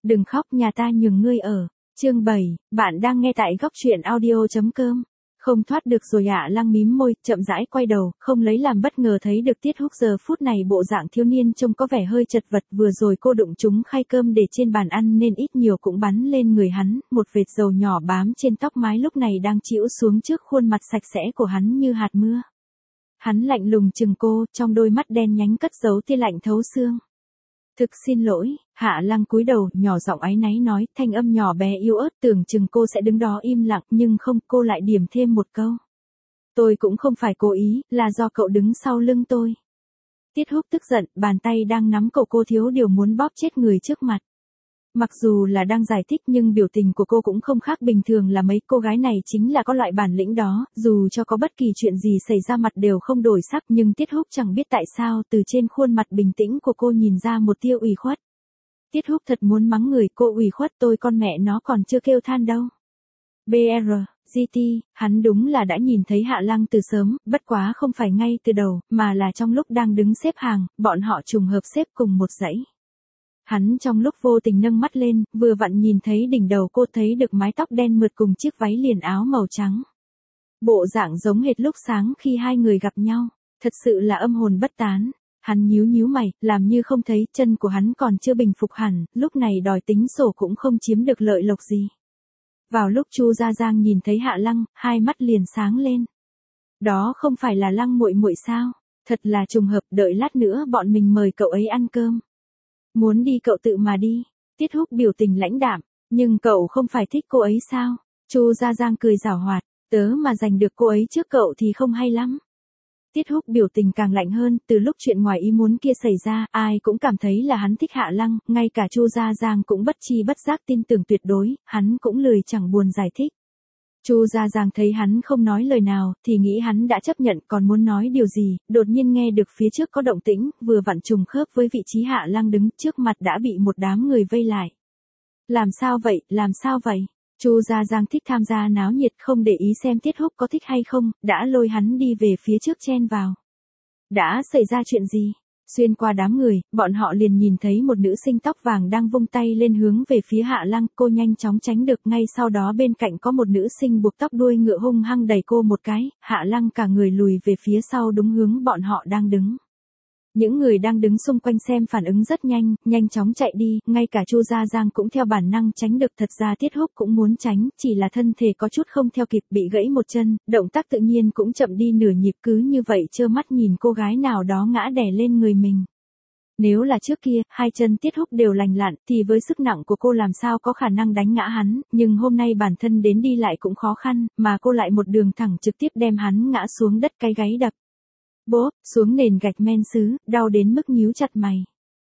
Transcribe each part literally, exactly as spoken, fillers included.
Đừng khóc, nhà ta nhường ngươi ở. Chương bảy, bạn đang nghe tại góc truyện audio chấm com. Không thoát được rồi ạ. Lăng mím môi, chậm rãi quay đầu, không lấy làm bất ngờ thấy được Tiết Húc giờ phút này bộ dạng thiếu niên trông có vẻ hơi chật vật, vừa rồi cô đụng trúng khay cơm để trên bàn ăn nên ít nhiều cũng bắn lên người hắn, một vệt dầu nhỏ bám trên tóc mái lúc này đang chĩu xuống trước khuôn mặt sạch sẽ của hắn như hạt mưa. Hắn lạnh lùng chừng cô, trong đôi mắt đen nhánh cất giấu tia lạnh thấu xương. Thực xin lỗi, Hạ Lăng cúi đầu, nhỏ giọng áy náy nói, thanh âm nhỏ bé yếu ớt, tưởng chừng cô sẽ đứng đó im lặng, nhưng không, cô lại điểm thêm một câu. Tôi cũng không phải cố ý, là do cậu đứng sau lưng tôi. Tiết Húc tức giận, bàn tay đang nắm cổ cô thiếu điều muốn bóp chết người trước mặt. Mặc dù là đang giải thích nhưng biểu tình của cô cũng không khác bình thường là mấy, cô gái này chính là có loại bản lĩnh đó, dù cho có bất kỳ chuyện gì xảy ra mặt đều không đổi sắc, nhưng Tiết Húc chẳng biết tại sao từ trên khuôn mặt bình tĩnh của cô nhìn ra một tia ủy khuất. Tiết Húc thật muốn mắng người, cô ủy khuất tôi con mẹ nó còn chưa kêu than đâu. bê rờ, giê tê, hắn đúng là đã nhìn thấy Hạ Lăng từ sớm, bất quá không phải ngay từ đầu, mà là trong lúc đang đứng xếp hàng, bọn họ trùng hợp xếp cùng một dãy. Hắn trong lúc vô tình nâng mắt lên, vừa vặn nhìn thấy đỉnh đầu cô, thấy được mái tóc đen mượt cùng chiếc váy liền áo màu trắng. Bộ dạng giống hệt lúc sáng khi hai người gặp nhau, thật sự là âm hồn bất tán. Hắn nhíu nhíu mày, làm như không thấy, chân của hắn còn chưa bình phục hẳn, lúc này đòi tính sổ cũng không chiếm được lợi lộc gì. Vào lúc Chu Gia Giang nhìn thấy Hạ Lăng, hai mắt liền sáng lên. Đó không phải là Lăng muội muội sao? Thật là trùng hợp, đợi lát nữa bọn mình mời cậu ấy ăn cơm. Muốn đi cậu tự mà đi. Tiết Húc biểu tình lãnh đạm, nhưng cậu không phải thích cô ấy sao? Chu Gia Giang cười giảo hoạt, tớ mà giành được cô ấy trước cậu thì không hay lắm. Tiết Húc biểu tình càng lạnh hơn, từ lúc chuyện ngoài ý muốn kia xảy ra, ai cũng cảm thấy là hắn thích Hạ Lăng, ngay cả Chu Gia Giang cũng bất chi bất giác tin tưởng tuyệt đối, hắn cũng lười chẳng buồn giải thích. Chu Gia Giang thấy hắn không nói lời nào, thì nghĩ hắn đã chấp nhận, còn muốn nói điều gì, đột nhiên nghe được phía trước có động tĩnh, vừa vặn trùng khớp với vị trí Hạ Lăng đứng, trước mặt đã bị một đám người vây lại. Làm sao vậy, làm sao vậy? Chu Gia Giang thích tham gia náo nhiệt, không để ý xem Tiết Húc có thích hay không, đã lôi hắn đi về phía trước chen vào. Đã xảy ra chuyện gì? Xuyên qua đám người, bọn họ liền nhìn thấy một nữ sinh tóc vàng đang vung tay lên hướng về phía Hạ Lăng, cô nhanh chóng tránh được, ngay sau đó bên cạnh có một nữ sinh buộc tóc đuôi ngựa hung hăng đẩy cô một cái, Hạ Lăng cả người lùi về phía sau đúng hướng bọn họ đang đứng. Những người đang đứng xung quanh xem phản ứng rất nhanh, nhanh chóng chạy đi, ngay cả Chu Gia Giang cũng theo bản năng tránh được, thật ra Tiết Húc cũng muốn tránh, chỉ là thân thể có chút không theo kịp, bị gãy một chân, động tác tự nhiên cũng chậm đi nửa nhịp, cứ như vậy trơ mắt nhìn cô gái nào đó ngã đè lên người mình. Nếu là trước kia, hai chân Tiết Húc đều lành lặn, thì với sức nặng của cô làm sao có khả năng đánh ngã hắn, nhưng hôm nay bản thân đến đi lại cũng khó khăn, mà cô lại một đường thẳng trực tiếp đem hắn ngã xuống đất, cái gáy đập. Bốp, xuống nền gạch men sứ, đau đến mức nhíu chặt mày.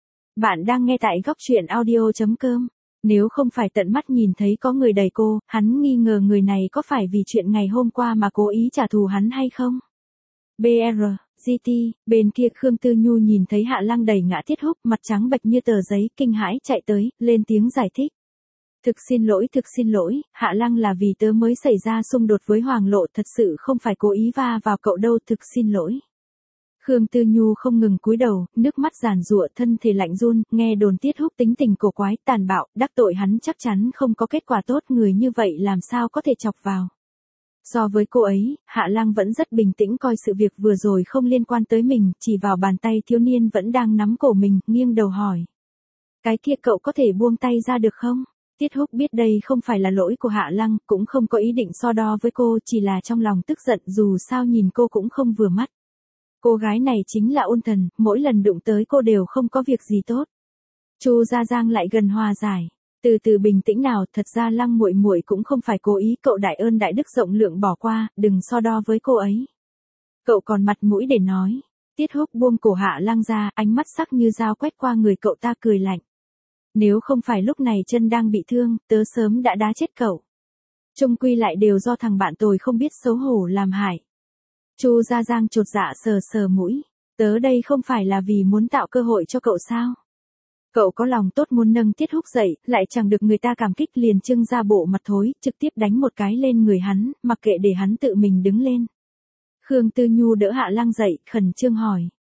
Bạn đang nghe tại góc truyện audio chấm com. Nếu không phải tận mắt nhìn thấy có người đẩy cô, hắn nghi ngờ người này có phải vì chuyện ngày hôm qua mà cố ý trả thù hắn hay không. bê rờ, giê tê, bên kia Khương Tư Nhu nhìn thấy Hạ Lăng đẩy ngã Tiết Húc, mặt trắng bệch như tờ giấy, kinh hãi chạy tới, lên tiếng giải thích. Thực xin lỗi, thực xin lỗi, Hạ Lăng là vì tớ mới xảy ra xung đột với Hoàng Lộ, thật sự không phải cố ý va vào cậu đâu, thực xin lỗi. Khương Tư Nhu không ngừng cúi đầu, nước mắt giàn giụa, thân thể lạnh run, nghe đồn Tiết Húc tính tình cổ quái, tàn bạo, đắc tội hắn chắc chắn không có kết quả tốt, người như vậy làm sao có thể chọc vào. So với cô ấy, Hạ Lăng vẫn rất bình tĩnh, coi sự việc vừa rồi không liên quan tới mình, chỉ vào bàn tay thiếu niên vẫn đang nắm cổ mình, nghiêng đầu hỏi. Cái kia cậu có thể buông tay ra được không? Tiết Húc biết đây không phải là lỗi của Hạ Lăng, cũng không có ý định so đo với cô, chỉ là trong lòng tức giận, dù sao nhìn cô cũng không vừa mắt. Cô gái này chính là ôn thần, mỗi lần đụng tới cô đều không có việc gì tốt. Chu Gia Giang lại gần hòa giải. Từ từ bình tĩnh nào, thật ra Lăng muội muội cũng không phải cố ý, cậu đại ơn đại đức rộng lượng bỏ qua, đừng so đo với cô ấy. Cậu còn mặt mũi để nói. Tiết Húc buông cổ Hạ Lăng ra, ánh mắt sắc như dao quét qua người cậu ta, cười lạnh. Nếu không phải lúc này chân đang bị thương, tớ sớm đã đá chết cậu. Chung quy lại đều do thằng bạn tôi không biết xấu hổ làm hại. Chu Gia Giang chột dạ sờ sờ mũi, tớ đây không phải là vì muốn tạo cơ hội cho cậu sao? Cậu có lòng tốt muốn nâng Tiết Húc dậy, lại chẳng được người ta cảm kích, liền trưng ra bộ mặt thối, trực tiếp đánh một cái lên người hắn, mặc kệ để hắn tự mình đứng lên. Khương Tư Nhu đỡ Hạ Lăng dậy, khẩn trương hỏi,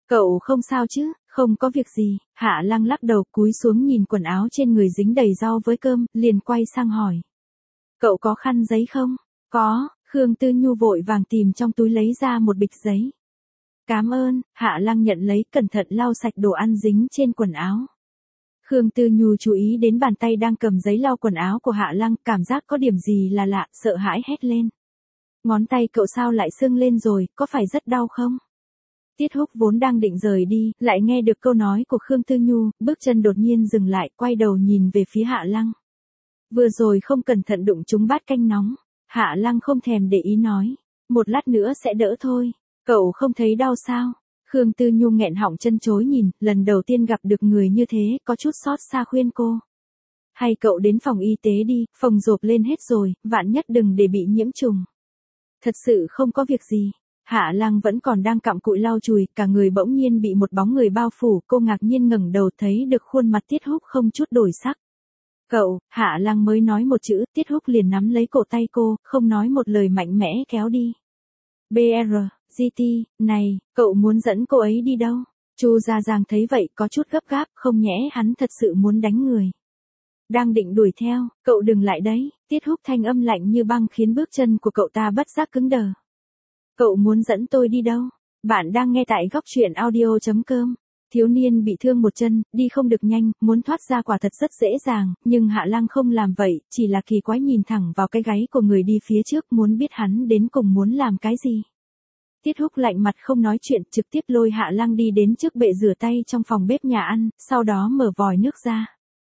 Cậu không sao chứ? Không có việc gì. Hạ Lăng lắc đầu cúi xuống nhìn quần áo trên người dính đầy rau với cơm, liền quay sang hỏi. Cậu có khăn giấy không? Có, Khương Tư Nhu vội vàng tìm trong túi lấy ra một bịch giấy. Cảm ơn, Hạ Lăng nhận lấy cẩn thận lau sạch đồ ăn dính trên quần áo. Khương Tư Nhu chú ý đến bàn tay đang cầm giấy lau quần áo của Hạ Lăng, cảm giác có điểm gì là lạ, sợ hãi hét lên. Ngón tay cậu sao lại sưng lên rồi, có phải rất đau không? Tiết Húc vốn đang định rời đi, lại nghe được câu nói của Khương Tư Nhu, bước chân đột nhiên dừng lại, quay đầu nhìn về phía Hạ Lăng. Vừa rồi không cẩn thận đụng trúng bát canh nóng. Hạ Lăng không thèm để ý nói. Một lát nữa sẽ đỡ thôi. Cậu không thấy đau sao? Khương Tư Nhu nghẹn họng chân chối nhìn, lần đầu tiên gặp được người như thế, có chút xót xa khuyên cô. Hay cậu đến phòng y tế đi, phòng rộp lên hết rồi, vạn nhất đừng để bị nhiễm trùng. Thật sự không có việc gì. Hạ Lăng vẫn còn đang cặm cụi lau chùi, cả người bỗng nhiên bị một bóng người bao phủ, cô ngạc nhiên ngẩng đầu thấy được khuôn mặt Tiết Húc không chút đổi sắc. Cậu, Hạ Lăng mới nói một chữ, Tiết Húc liền nắm lấy cổ tay cô, không nói một lời mạnh mẽ kéo đi. bê rờ, giê tê, này, cậu muốn dẫn cô ấy đi đâu? Chu Gia Giang thấy vậy có chút gấp gáp, không nhẽ hắn thật sự muốn đánh người. Đang định đuổi theo, cậu đừng lại đấy, Tiết Húc thanh âm lạnh như băng khiến bước chân của cậu ta bất giác cứng đờ. Cậu muốn dẫn tôi đi đâu? Bạn đang nghe tại góc truyện audio chấm com. Thiếu niên bị thương một chân, đi không được nhanh, muốn thoát ra quả thật rất dễ dàng, nhưng Hạ Lăng không làm vậy, chỉ là kỳ quái nhìn thẳng vào cái gáy của người đi phía trước, muốn biết hắn đến cùng muốn làm cái gì. Tiết Húc lạnh mặt không nói chuyện, trực tiếp lôi Hạ Lăng đi đến trước bệ rửa tay trong phòng bếp nhà ăn, sau đó mở vòi nước ra.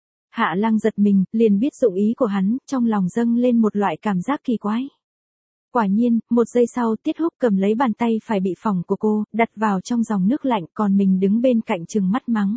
Hạ Lăng giật mình, liền biết dụng ý của hắn, trong lòng dâng lên một loại cảm giác kỳ quái. Quả nhiên, một giây sau Tiết Húc cầm lấy bàn tay phải bị phỏng của cô, đặt vào trong dòng nước lạnh, còn mình đứng bên cạnh trừng mắt mắng.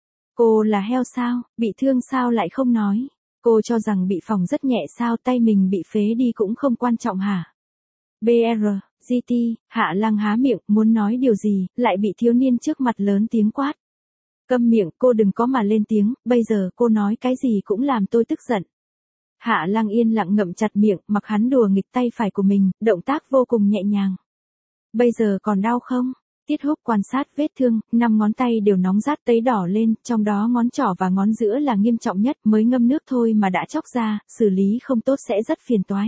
Cô là heo sao, bị thương sao lại không nói. Cô cho rằng bị phỏng rất nhẹ sao, tay mình bị phế đi cũng không quan trọng hả? bê rờ, giê tê, Hạ Lăng há miệng, muốn nói điều gì, lại bị thiếu niên trước mặt lớn tiếng quát. Câm miệng, cô đừng có mà lên tiếng, bây giờ cô nói cái gì cũng làm tôi tức giận. Hạ Lăng yên lặng ngậm chặt miệng, mặc hắn đùa nghịch tay phải của mình, động tác vô cùng nhẹ nhàng. Bây giờ còn đau không? Tiết Húc quan sát vết thương, năm ngón tay đều nóng rát tấy đỏ lên, trong đó ngón trỏ và ngón giữa là nghiêm trọng nhất, mới ngâm nước thôi mà đã chóc ra, xử lý không tốt sẽ rất phiền toái.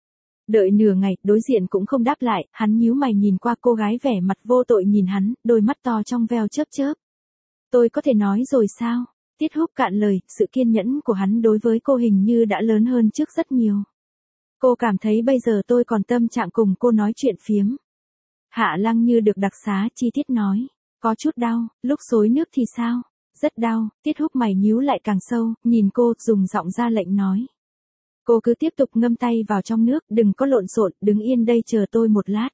Đợi nửa ngày, đối diện cũng không đáp lại, hắn nhíu mày nhìn qua cô gái vẻ mặt vô tội nhìn hắn, đôi mắt to trong veo chớp chớp. Tôi có thể nói rồi sao? Tiết Húc cạn lời, sự kiên nhẫn của hắn đối với cô hình như đã lớn hơn trước rất nhiều. Cô cảm thấy bây giờ tôi còn tâm trạng cùng cô nói chuyện phiếm. Hạ Lăng như được đặc xá chi tiết nói. Có chút đau, lúc xối nước thì sao? Rất đau, Tiết Húc mày nhíu lại càng sâu, nhìn cô, dùng giọng ra lệnh nói. Cô cứ tiếp tục ngâm tay vào trong nước, đừng có lộn xộn, đứng yên đây chờ tôi một lát.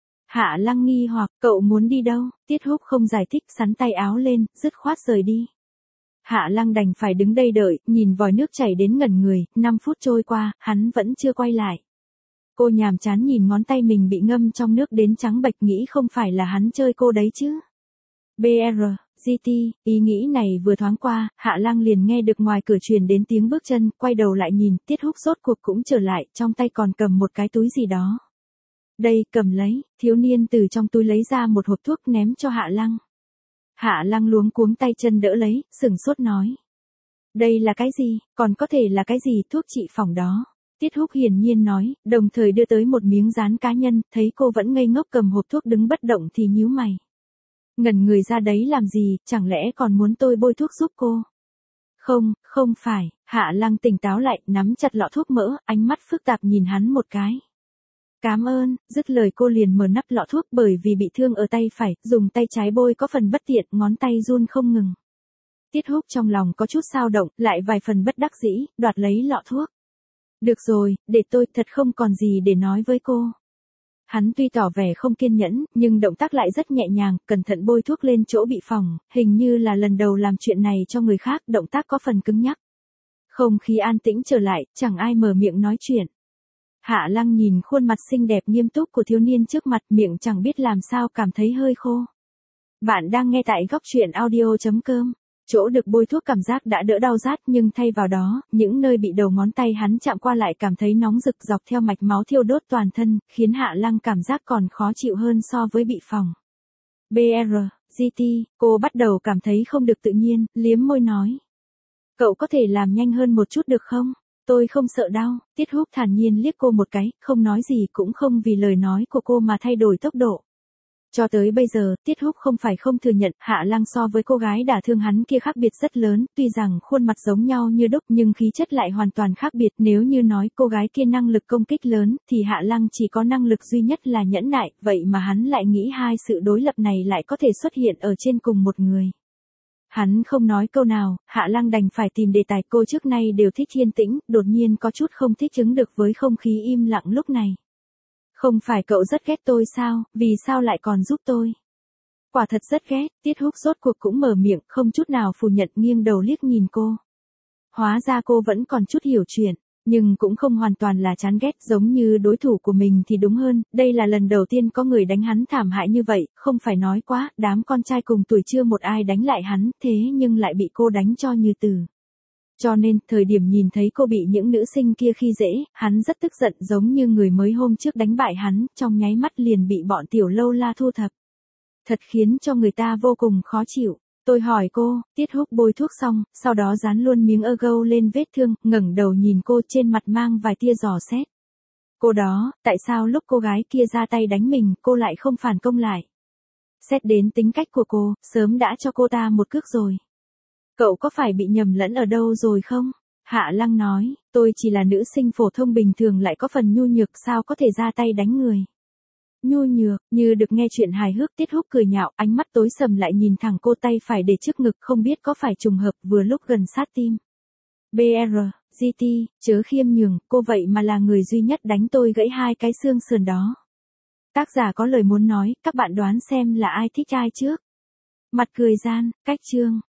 Hạ Lăng nghi hoặc, cậu muốn đi đâu? Tiết Húc không giải thích, sắn tay áo lên, dứt khoát rời đi. Hạ Lăng đành phải đứng đây đợi, nhìn vòi nước chảy đến ngẩn người, năm phút trôi qua, hắn vẫn chưa quay lại. Cô nhàm chán nhìn ngón tay mình bị ngâm trong nước đến trắng bệch, nghĩ không phải là hắn chơi cô đấy chứ. bê rờ, giê tê, ý nghĩ này vừa thoáng qua, Hạ Lăng liền nghe được ngoài cửa truyền đến tiếng bước chân, quay đầu lại nhìn, Tiết Húc rốt cuộc cũng trở lại, trong tay còn cầm một cái túi gì đó. Đây, cầm lấy, thiếu niên từ trong túi lấy ra một hộp thuốc ném cho Hạ Lăng. Hạ Lăng luống cuống tay chân đỡ lấy, sừng sốt nói. Đây là cái gì, còn có thể là cái gì, thuốc trị phỏng đó. Tiết Húc hiển nhiên nói, đồng thời đưa tới một miếng dán cá nhân, thấy cô vẫn ngây ngốc cầm hộp thuốc đứng bất động thì nhíu mày. Ngẩn người ra đấy làm gì, chẳng lẽ còn muốn tôi bôi thuốc giúp cô? Không, không phải, Hạ Lăng tỉnh táo lại, nắm chặt lọ thuốc mỡ, ánh mắt phức tạp nhìn hắn một cái. Cảm ơn, dứt lời cô liền mở nắp lọ thuốc, bởi vì bị thương ở tay phải, dùng tay trái bôi có phần bất tiện, ngón tay run không ngừng. Tiết Húc trong lòng có chút dao động, lại vài phần bất đắc dĩ, đoạt lấy lọ thuốc. Được rồi, để tôi, thật không còn gì để nói với cô. Hắn tuy tỏ vẻ không kiên nhẫn, nhưng động tác lại rất nhẹ nhàng, cẩn thận bôi thuốc lên chỗ bị phỏng, hình như là lần đầu làm chuyện này cho người khác, động tác có phần cứng nhắc. Không khí an tĩnh trở lại, chẳng ai mở miệng nói chuyện. Hạ Lăng nhìn khuôn mặt xinh đẹp nghiêm túc của thiếu niên trước mặt, miệng chẳng biết làm sao cảm thấy hơi khô. Bạn đang nghe tại góc truyện audio chấm com. Chỗ được bôi thuốc cảm giác đã đỡ đau rát, nhưng thay vào đó, những nơi bị đầu ngón tay hắn chạm qua lại cảm thấy nóng rực dọc theo mạch máu thiêu đốt toàn thân, khiến Hạ Lăng cảm giác còn khó chịu hơn so với bị phỏng. bê rờ, giê tê, cô bắt đầu cảm thấy không được tự nhiên, liếm môi nói. Cậu có thể làm nhanh hơn một chút được không? Tôi không sợ đau, Tiết Húc thản nhiên liếc cô một cái, không nói gì cũng không vì lời nói của cô mà thay đổi tốc độ. Cho tới bây giờ, Tiết Húc không phải không thừa nhận, Hạ Lăng so với cô gái đả thương hắn kia khác biệt rất lớn, tuy rằng khuôn mặt giống nhau như đúc nhưng khí chất lại hoàn toàn khác biệt. Nếu như nói cô gái kia năng lực công kích lớn, thì Hạ Lăng chỉ có năng lực duy nhất là nhẫn nại, vậy mà hắn lại nghĩ hai sự đối lập này lại có thể xuất hiện ở trên cùng một người. Hắn không nói câu nào, Hạ Lăng đành phải tìm đề tài. Cô trước nay đều thích yên tĩnh, đột nhiên có chút không thích ứng được với không khí im lặng lúc này. Không phải cậu rất ghét tôi sao, vì sao lại còn giúp tôi? Quả thật rất ghét, Tiết Húc rốt cuộc cũng mở miệng, không chút nào phủ nhận, nghiêng đầu liếc nhìn cô. Hóa ra cô vẫn còn chút hiểu chuyện, nhưng cũng không hoàn toàn là chán ghét, giống như đối thủ của mình thì đúng hơn, đây là lần đầu tiên có người đánh hắn thảm hại như vậy, không phải nói quá, đám con trai cùng tuổi chưa một ai đánh lại hắn, thế nhưng lại bị cô đánh cho như từ. Cho nên, thời điểm nhìn thấy cô bị những nữ sinh kia khi dễ, hắn rất tức giận giống như người mới hôm trước đánh bại hắn, trong nháy mắt liền bị bọn tiểu lâu la thu thập. Thật khiến cho người ta vô cùng khó chịu. Tôi hỏi cô, Tiết Húc bôi thuốc xong, sau đó dán luôn miếng ergo lên vết thương, ngẩng đầu nhìn cô, trên mặt mang vài tia dò xét. Cô đó, tại sao lúc cô gái kia ra tay đánh mình, cô lại không phản công lại? Xét đến tính cách của cô, sớm đã cho cô ta một cước rồi. Cậu có phải bị nhầm lẫn ở đâu rồi không? Hạ Lăng nói, tôi chỉ là nữ sinh phổ thông bình thường lại có phần nhu nhược, sao có thể ra tay đánh người. Nhu nhược, như được nghe chuyện hài hước. Tiết Húc cười nhạo, ánh mắt tối sầm lại nhìn thẳng cô, tay phải để trước ngực, không biết có phải trùng hợp vừa lúc gần sát tim. bê rờ, giê tê, chớ khiêm nhường, cô vậy mà là người duy nhất đánh tôi gãy hai cái xương sườn đó. Tác giả có lời muốn nói, các bạn đoán xem là ai thích ai trước. Mặt cười gian, cách chương.